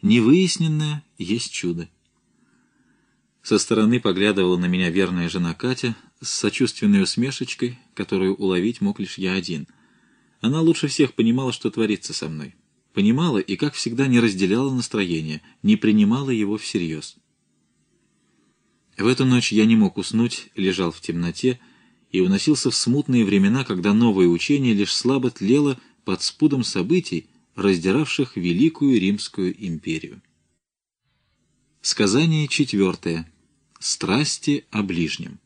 Невыясненное есть чудо. Со стороны поглядывала на меня верная жена Катя с сочувственной усмешечкой, которую уловить мог лишь я один. Она лучше всех понимала, что творится со мной. Понимала и, как всегда, не разделяла настроение, не принимала его всерьез. В эту ночь я не мог уснуть, лежал в темноте и уносился в смутные времена, когда новое учение лишь слабо тлело под спудом событий, раздиравших Великую Римскую империю. Сказание 4. Страсти о ближнем.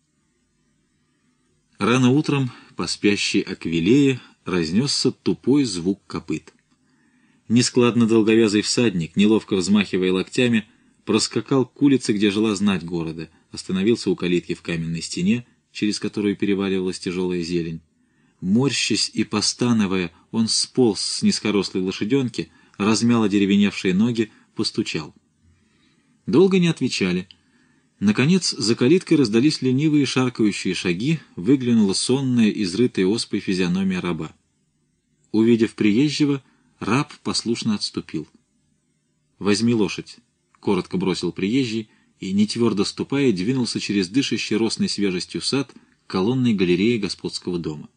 Рано утром по спящей Аквилее разнесся тупой звук копыт. Нескладно долговязый всадник, неловко взмахивая локтями, проскакал к улице, где жила знать города, остановился у калитки в каменной стене, через которую переваливалась тяжелая зелень. Морщась и постановая, он сполз с низкорослой лошаденки, размял одеревеневшие ноги, постучал. Долго не отвечали. Наконец, за калиткой раздались ленивые шаркающие шаги, выглянула сонная, изрытая оспой физиономия раба. Увидев приезжего, раб послушно отступил. «Возьми лошадь», — коротко бросил приезжий, и, не твердо ступая, двинулся через дышащий росной свежестью сад к колонной галерее господского дома.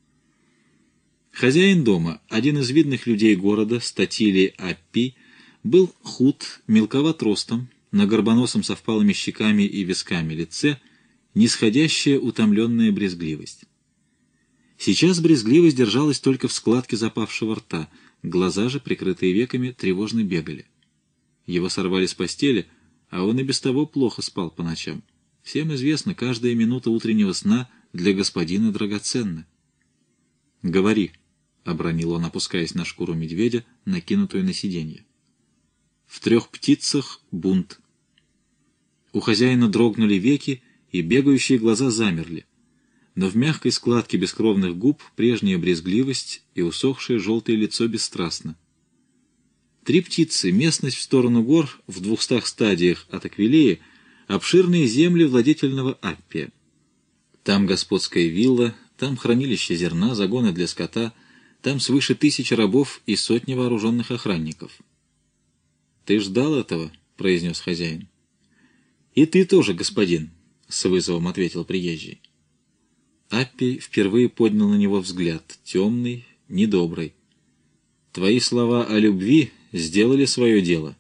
Хозяин дома, один из видных людей города, Статилий Аппий, был худ, мелковат ростом, на горбоносом со впалыми щеками и висками лице нисходящая утомленная брезгливость. Сейчас брезгливость держалась только в складке запавшего рта, глаза же, прикрытые веками, тревожно бегали. Его сорвали с постели, а он и без того плохо спал по ночам. Всем известно, каждая минута утреннего сна для господина драгоценна. «Говори», — обронил он, опускаясь на шкуру медведя, накинутую на сиденье. «В 3 птицах бунт». У хозяина дрогнули веки, и бегающие глаза замерли. Но в мягкой складке бескровных губ прежняя брезгливость и усохшее желтое лицо бесстрастно. 3 птицы, местность в сторону гор, в 200 стадиях от Аквилеи, обширные земли владетельного Аппия. Там господская вилла, там хранилище зерна, загоны для скота, там свыше 1000 рабов и сотни вооруженных охранников. «Ты ждал этого?» — произнес хозяин. «И ты тоже, господин», — с вызовом ответил приезжий. Аппий впервые поднял на него взгляд, темный, недобрый. «Твои слова о любви сделали свое дело».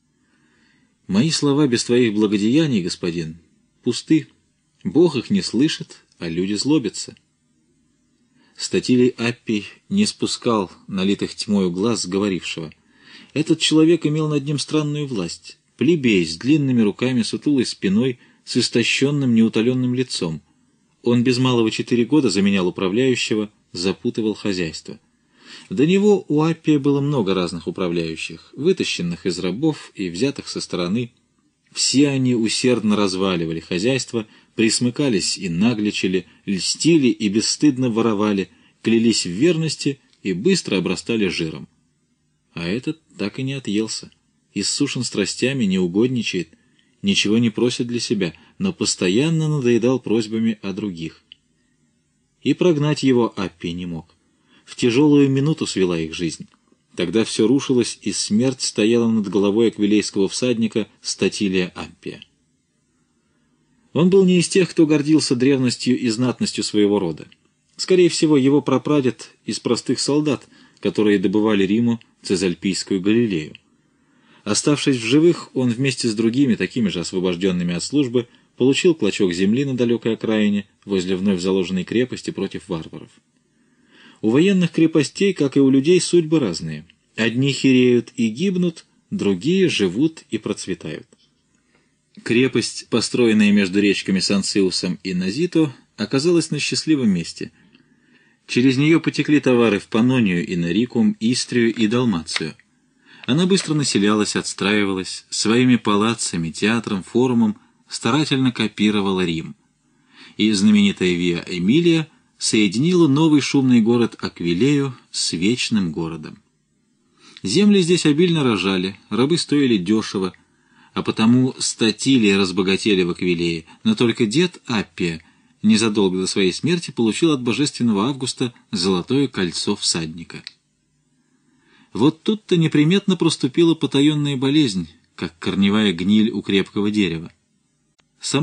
«Мои слова без твоих благодеяний, господин, пусты. Бог их не слышит, а люди злобятся». Статилий Аппий не спускал налитых тьмою глаз говорившего. Этот человек имел над ним странную власть. Плебей с длинными руками, сутулой спиной, с истощенным, неутоленным лицом. Он без малого 4 года заменял управляющего, запутывал хозяйство. До него у Аппия было много разных управляющих, вытащенных из рабов и взятых со стороны. Все они усердно разваливали хозяйство, присмыкались и нагличили, льстили и бесстыдно воровали, клялись в верности и быстро обрастали жиром. А этот так и не отъелся. Иссушен страстями, не угодничает, ничего не просит для себя, но постоянно надоедал просьбами о других. И прогнать его Аппий не мог. В тяжелую минуту свела их жизнь. Тогда все рушилось, и смерть стояла над головой аквилейского всадника Статилия Аппия. Он был не из тех, кто гордился древностью и знатностью своего рода. Скорее всего, его прапрадед из простых солдат, которые добывали Риму Цезальпийскую Галилею. Оставшись в живых, он вместе с другими, такими же освобожденными от службы, получил клочок земли на далекой окраине, возле вновь заложенной крепости против варваров. У военных крепостей, как и у людей, судьбы разные. Одни хиреют и гибнут, другие живут и процветают. Крепость, построенная между речками Санциусом и Назито, оказалась на счастливом месте. Через нее потекли товары в Паннонию, Инорикум, Истрию и Далмацию. Она быстро населялась, отстраивалась, своими палаццами, театром, форумом старательно копировала Рим. И знаменитая Виа Эмилия соединила новый шумный город Аквилею с вечным городом. Земли здесь обильно рожали, рабы стоили дешево, а потому статилии разбогатели в Аквилее, но только дед Аппия незадолго до своей смерти получил от божественного Августа золотое кольцо всадника. Вот тут-то неприметно проступила потаенная болезнь, как корневая гниль у крепкого дерева.